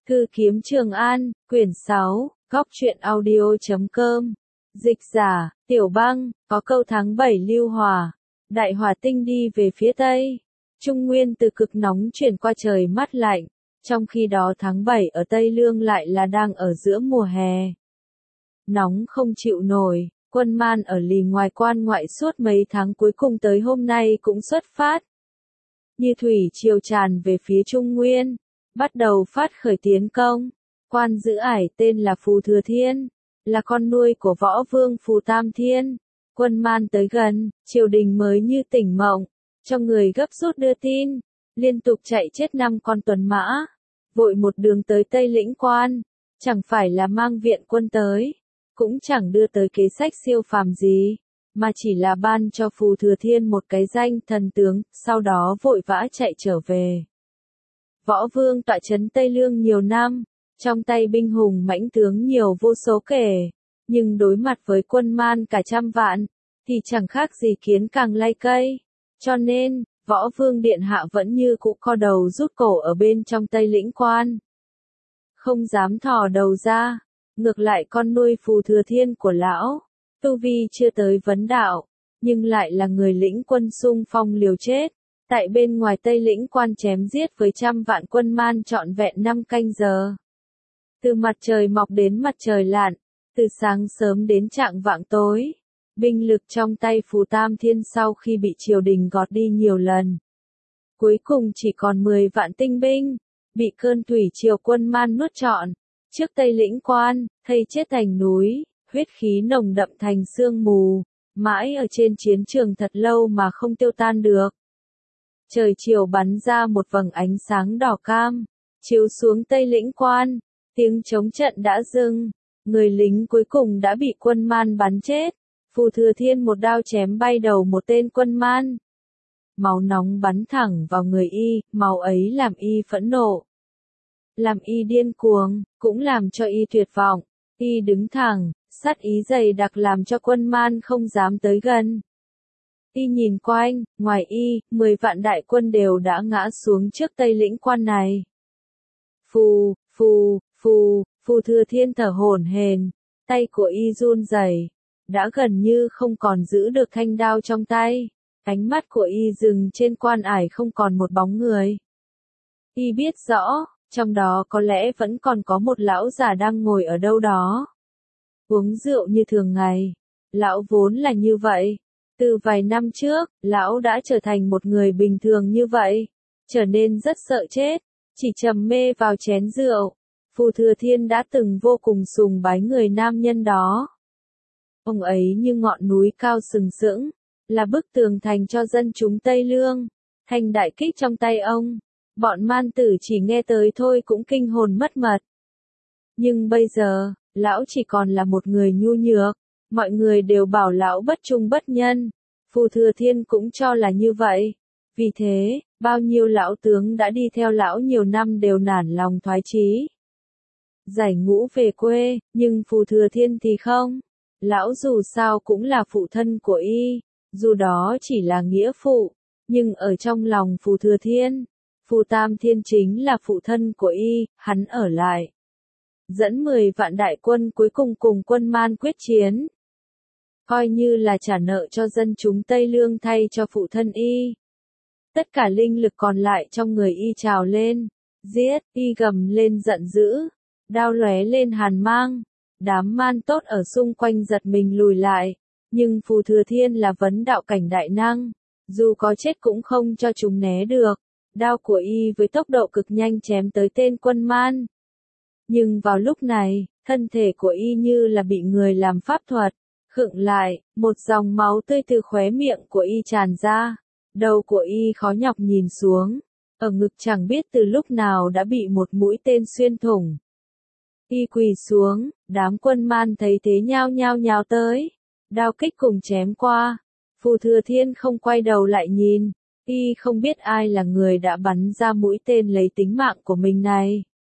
Thư kiếm Trường An, quyển 6, góc truyện audio.com. Dịch giả, Tiểu Băng, có câu tháng 7 lưu hòa. Đại hỏa tinh đi về phía Tây. Trung Nguyên từ cực nóng chuyển qua trời mát lạnh. Trong khi đó tháng 7 ở Tây Lương lại là đang ở giữa mùa hè. Nóng không chịu nổi, quân Man ở lì ngoài quan ngoại suốt mấy tháng cuối cùng tới hôm nay cũng xuất phát. Như thủy triều tràn về phía Trung Nguyên, bắt đầu phát khởi tiến công. Quan giữ ải tên là Phù Thừa Thiên, là con nuôi của võ vương Phù Tam Thiên. Quân Man tới gần, triều đình mới như tỉnh mộng, cho người gấp rút đưa tin, liên tục chạy chết 5 con tuần mã, vội một đường tới Tây Lĩnh Quan, chẳng phải là mang viện quân tới, cũng chẳng đưa tới kế sách siêu phàm gì, mà chỉ là ban cho Phù Thừa Thiên một cái danh thần tướng, sau đó vội vã chạy trở về. Võ vương tọa trấn Tây Lương nhiều năm, trong tay binh hùng mãnh tướng nhiều vô số kể, nhưng đối mặt với quân Man cả trăm vạn, thì chẳng khác gì kiến càng lay cây. Cho nên, võ vương điện hạ vẫn như cũ co đầu rút cổ ở bên trong Tây Lĩnh Quan. Không dám thò đầu ra, ngược lại con nuôi Phù Thừa Thiên của lão, tu vi chưa tới vấn đạo, nhưng lại là người lĩnh quân xung phong liều chết. Tại bên ngoài Tây Lĩnh Quan chém giết với trăm vạn quân Man trọn vẹn 5 canh giờ. Từ mặt trời mọc đến mặt trời lặn, từ sáng sớm đến chạng vạng tối, binh lực trong tay Phù Tam Thiên sau khi bị triều đình gọt đi nhiều lần. Cuối cùng chỉ còn 10 vạn tinh binh, bị cơn thủy triều quân Man nuốt trọn, trước Tây Lĩnh Quan, thây chết thành núi, huyết khí nồng đậm thành sương mù, mãi ở trên chiến trường thật lâu mà không tiêu tan được. Trời chiều bắn ra một vầng ánh sáng đỏ cam, chiếu xuống Tây Lĩnh Quan, tiếng chống trận đã dừng, người lính cuối cùng đã bị quân Man bắn chết. Phù Thừa Thiên một đao chém bay đầu một tên quân Man. Máu nóng bắn thẳng vào người y, máu ấy làm y phẫn nộ, làm y điên cuồng, cũng làm cho y tuyệt vọng. Y đứng thẳng, sát ý dày đặc làm cho quân Man không dám tới gần. Y nhìn quanh, ngoài y, 10 vạn đại quân đều đã ngã xuống trước Tây Lĩnh Quan này. Phù Thừa Thiên thở hổn hển, tay của y run rẩy, đã gần như không còn giữ được thanh đao trong tay. Ánh mắt của y dừng trên quan ải không còn một bóng người. Y biết rõ, trong đó có lẽ vẫn còn có một lão già đang ngồi ở đâu đó. Uống rượu như thường ngày. Lão vốn là như vậy. Từ vài năm trước, lão đã trở thành một người bình thường như vậy, trở nên rất sợ chết, chỉ trầm mê vào chén rượu. Phù Thừa Thiên đã từng vô cùng sùng bái người nam nhân đó. Ông ấy như ngọn núi cao sừng sững, là bức tường thành cho dân chúng Tây Lương. Thành đại kích trong tay ông, bọn man tử chỉ nghe tới thôi cũng kinh hồn mất mật. Nhưng bây giờ, lão chỉ còn là một người nhu nhược. Mọi người đều bảo lão bất trung bất nhân. Phù Thừa Thiên cũng cho là như vậy. Vì thế, bao nhiêu lão tướng đã đi theo lão nhiều năm đều nản lòng thoái chí, giải ngũ về quê, nhưng Phù Thừa Thiên thì không. Lão dù sao cũng là phụ thân của y, dù đó chỉ là nghĩa phụ, nhưng ở trong lòng Phù Thừa Thiên, Phù Tam Thiên chính là phụ thân của y, hắn ở lại. Dẫn 10 vạn đại quân cuối cùng cùng quân Man quyết chiến. Coi như là trả nợ cho dân chúng Tây Lương thay cho phụ thân y. Tất cả linh lực còn lại trong người y trào lên, giết, y gầm lên giận dữ, đao lóe lên hàn mang. Đám man tốt ở xung quanh giật mình lùi lại, nhưng Phù Thừa Thiên là vấn đạo cảnh đại năng, dù có chết cũng không cho chúng né được. Đao của y với tốc độ cực nhanh chém tới tên quân Man. Nhưng vào lúc này, thân thể của y như là bị người làm pháp thuật khựng lại, một dòng máu tươi từ khóe miệng của y tràn ra, đầu của y khó nhọc nhìn xuống, ở ngực chẳng biết từ lúc nào đã bị một mũi tên xuyên thủng. Y quỳ xuống, đám quân Man thấy thế nhao nhao tới, đao kích cùng chém qua. Phù Thừa Thiên không quay đầu lại nhìn, y không biết ai là người đã bắn ra mũi tên lấy tính mạng của mình này.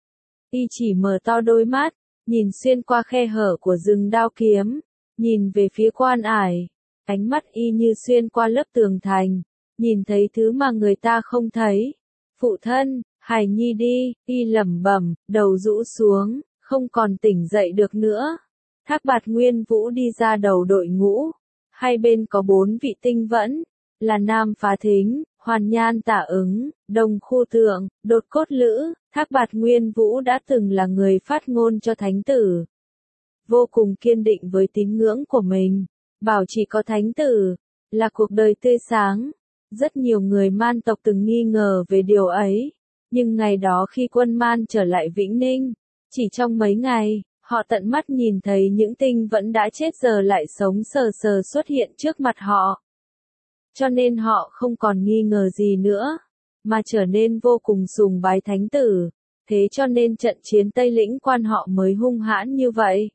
Y chỉ mở to đôi mắt, nhìn xuyên qua khe hở của rừng đao kiếm, nhìn về phía quan ải, ánh mắt y như xuyên qua lớp tường thành, nhìn thấy thứ mà người ta không thấy. Phụ thân, Hải Nhi đi, y lẩm bẩm, đầu rũ xuống, không còn tỉnh dậy được nữa. Thác Bạt Nguyên Vũ đi ra đầu đội ngũ, hai bên có 4 vị tinh vẫn, là Nam Phá Thính, Hoàn Nhan Tả Ứng, Đồng Khu Tượng, Đột Cốt Lữ. Thác Bạt Nguyên Vũ đã từng là người phát ngôn cho thánh tử, vô cùng kiên định với tín ngưỡng của mình, bảo chỉ có thánh tử là cuộc đời tươi sáng. Rất nhiều người Man tộc từng nghi ngờ về điều ấy, nhưng ngày đó khi quân Man trở lại Vĩnh Ninh, chỉ trong mấy ngày, họ tận mắt nhìn thấy những tinh vẫn đã chết giờ lại sống sờ sờ xuất hiện trước mặt họ. Cho nên họ không còn nghi ngờ gì nữa, mà trở nên vô cùng sùng bái thánh tử. Thế cho nên trận chiến Tây Lĩnh Quan họ mới hung hãn như vậy.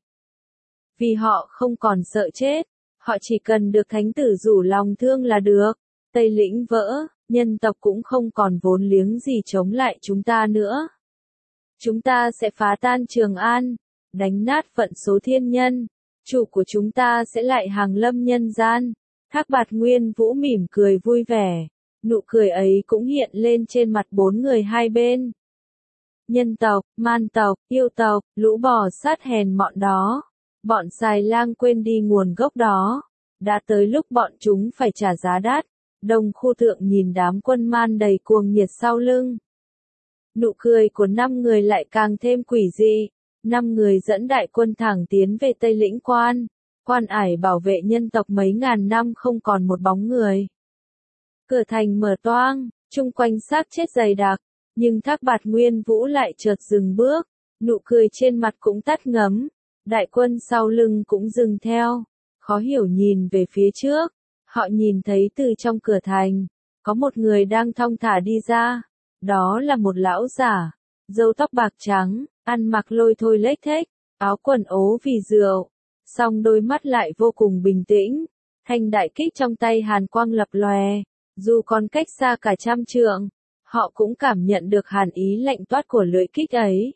Vì họ không còn sợ chết, họ chỉ cần được thánh tử rủ lòng thương là được. Tây Lĩnh vỡ, nhân tộc cũng không còn vốn liếng gì chống lại chúng ta nữa. Chúng ta sẽ phá tan Trường An, đánh nát vận số thiên nhân, chủ của chúng ta sẽ lại hàng lâm nhân gian. Thác Bạt Nguyên Vũ mỉm cười vui vẻ, nụ cười ấy cũng hiện lên trên mặt 4 người hai bên. Nhân tộc, Man tộc, yêu tộc, lũ bò sát hèn mọn đó, bọn xài lang quên đi nguồn gốc đó, đã tới lúc bọn chúng phải trả giá đắt. Đồng Khu Thượng nhìn đám quân Man đầy cuồng nhiệt sau lưng. Nụ cười của 5 người lại càng thêm quỷ dị. 5 người dẫn đại quân thẳng tiến về Tây Lĩnh Quan. Quan ải bảo vệ nhân tộc mấy ngàn năm không còn một bóng người. Cửa thành mở toang, chung quanh xác chết dày đặc, nhưng Thác Bạt Nguyên Vũ lại chợt dừng bước, nụ cười trên mặt cũng tắt ngấm. Đại quân sau lưng cũng dừng theo, khó hiểu nhìn về phía trước. Họ nhìn thấy từ trong cửa thành, có một người đang thong thả đi ra. Đó là một lão giả, râu tóc bạc trắng, ăn mặc lôi thôi lếch thếch, áo quần ố vì rượu, song đôi mắt lại vô cùng bình tĩnh. Thanh đại kích trong tay hàn quang lập lòe, dù còn cách xa cả trăm trượng, họ cũng cảm nhận được hàn ý lạnh toát của lưỡi kích ấy.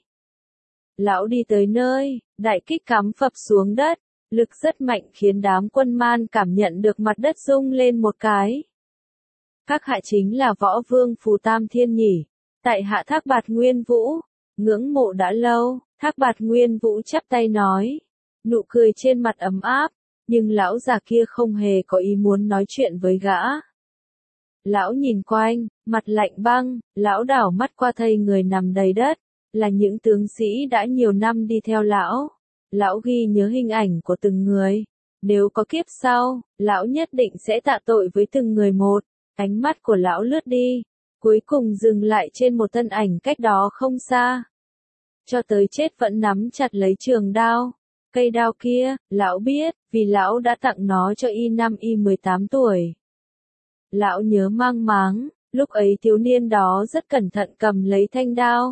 Lão đi tới nơi, đại kích cắm phập xuống đất. Lực rất mạnh khiến đám quân Man cảm nhận được mặt đất rung lên một cái. Các hạ chính là võ vương Phù Tam Thiên nhỉ? Tại hạ Thác Bạt Nguyên Vũ, ngưỡng mộ đã lâu. Thác Bạt Nguyên Vũ chắp tay nói, nụ cười trên mặt ấm áp, nhưng lão già kia không hề có ý muốn nói chuyện với gã. Lão nhìn quanh, mặt lạnh băng, lão đảo mắt qua thây người nằm đầy đất, là những tướng sĩ đã nhiều năm đi theo lão. Lão ghi nhớ hình ảnh của từng người. Nếu có kiếp sau, lão nhất định sẽ tạ tội với từng người một. Ánh mắt của lão lướt đi, cuối cùng dừng lại trên một thân ảnh cách đó không xa. Cho tới chết vẫn nắm chặt lấy trường đao. Cây đao kia, lão biết, vì lão đã tặng nó cho y năm y 18 tuổi. Lão nhớ mang máng, lúc ấy thiếu niên đó rất cẩn thận cầm lấy thanh đao.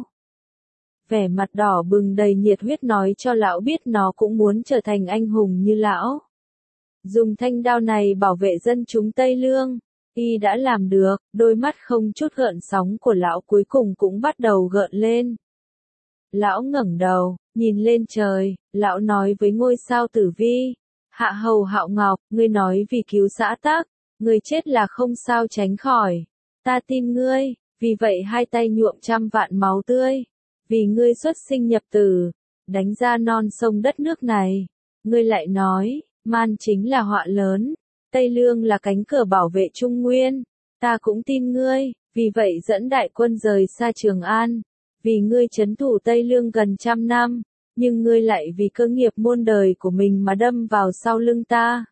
Vẻ mặt đỏ bừng đầy nhiệt huyết nói cho lão biết nó cũng muốn trở thành anh hùng như lão. Dùng thanh đao này bảo vệ dân chúng Tây Lương, y đã làm được. Đôi mắt không chút gợn sóng của lão cuối cùng cũng bắt đầu gợn lên. Lão ngẩng đầu, nhìn lên trời, lão nói với ngôi sao Tử Vi, Hạ Hầu Hạo Ngọc, ngươi nói vì cứu xã tắc, ngươi chết là không sao tránh khỏi. Ta tin ngươi, vì vậy hai tay nhuộm trăm vạn máu tươi. Vì ngươi xuất sinh nhập tử, đánh ra non sông đất nước này. Ngươi lại nói, Man chính là họa lớn, Tây Lương là cánh cửa bảo vệ Trung Nguyên. Ta cũng tin ngươi, vì vậy dẫn đại quân rời xa Trường An. Vì ngươi trấn thủ Tây Lương gần trăm năm, nhưng ngươi lại vì cơ nghiệp muôn đời của mình mà đâm vào sau lưng ta.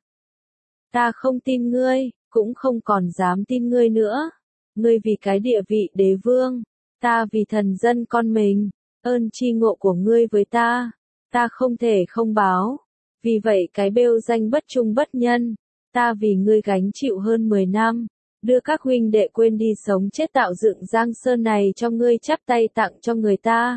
Ta không tin ngươi, cũng không còn dám tin ngươi nữa. Ngươi vì cái địa vị đế vương, ta vì thần dân con mình, ơn tri ngộ của ngươi với ta không thể không báo. Vì vậy cái bêu danh bất trung bất nhân, ta vì ngươi gánh chịu hơn 10 năm, đưa các huynh đệ quên đi sống chết tạo dựng Giang Sơn này cho ngươi chắp tay tặng cho người ta.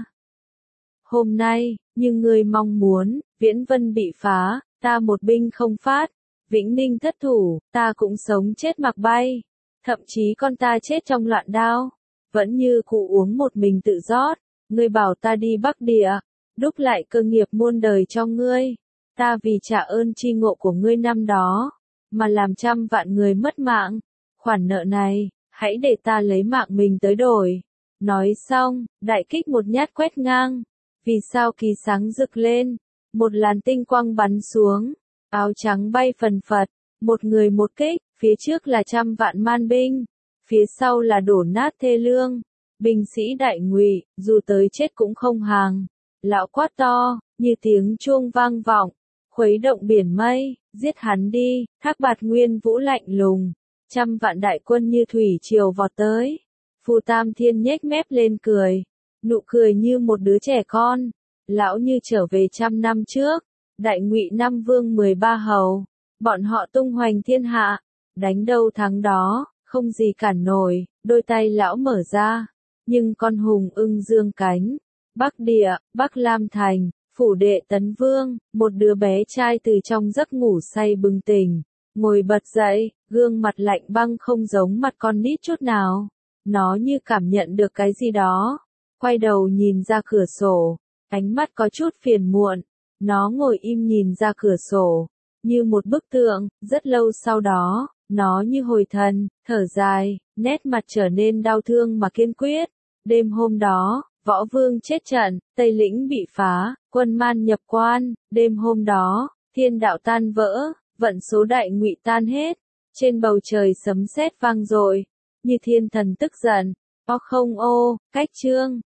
Hôm nay, như ngươi mong muốn, Viễn Vân bị phá, ta một binh không phát, Vĩnh Ninh thất thủ, ta cũng sống chết mặc bay, thậm chí con ta chết trong loạn đao. Vẫn như cụ uống một mình tự rót, ngươi bảo ta đi Bắc Địa, đúc lại cơ nghiệp muôn đời cho ngươi. Ta vì trả ơn tri ngộ của ngươi năm đó, mà làm trăm vạn người mất mạng. Khoản nợ này, hãy để ta lấy mạng mình tới đổi. Nói xong, đại kích một nhát quét ngang. Vì sao kỳ sáng rực lên, một làn tinh quang bắn xuống, áo trắng bay phần phật, một người một kích, phía trước là trăm vạn man binh, phía sau là đổ nát thê lương. Binh sĩ Đại Ngụy, dù tới chết cũng không hàng. Lão quát to, như tiếng chuông vang vọng, khuấy động biển mây, giết hắn đi. Thác Bạt Nguyên Vũ lạnh lùng, trăm vạn đại quân như thủy triều vọt tới. Phù Tam Thiên nhếch mép lên cười, nụ cười như một đứa trẻ con. Lão như trở về 100 năm trước, Đại Ngụy năm vương 13 hầu, bọn họ tung hoành thiên hạ, đánh đâu thắng đó, không gì cản nổi. Đôi tay lão mở ra, nhưng con hùng ưng dương cánh. Bắc Địa, Bắc Lam Thành, phủ đệ Tấn Vương, một đứa bé trai từ trong giấc ngủ say bừng tỉnh, ngồi bật dậy, gương mặt lạnh băng không giống mặt con nít chút nào. Nó như cảm nhận được cái gì đó, quay đầu nhìn ra cửa sổ, ánh mắt có chút phiền muộn. Nó ngồi im nhìn ra cửa sổ, như một bức tượng. Rất lâu sau đó, nó như hồi thần, thở dài, nét mặt trở nên đau thương mà kiên quyết. Đêm hôm đó, Võ Vương chết trận, Tây Lĩnh bị phá, quân man nhập quan. Đêm hôm đó, thiên đạo tan vỡ, vận số Đại Ngụy tan hết. Trên bầu trời sấm sét vang dội, như thiên thần tức giận. O không ô, cách chương.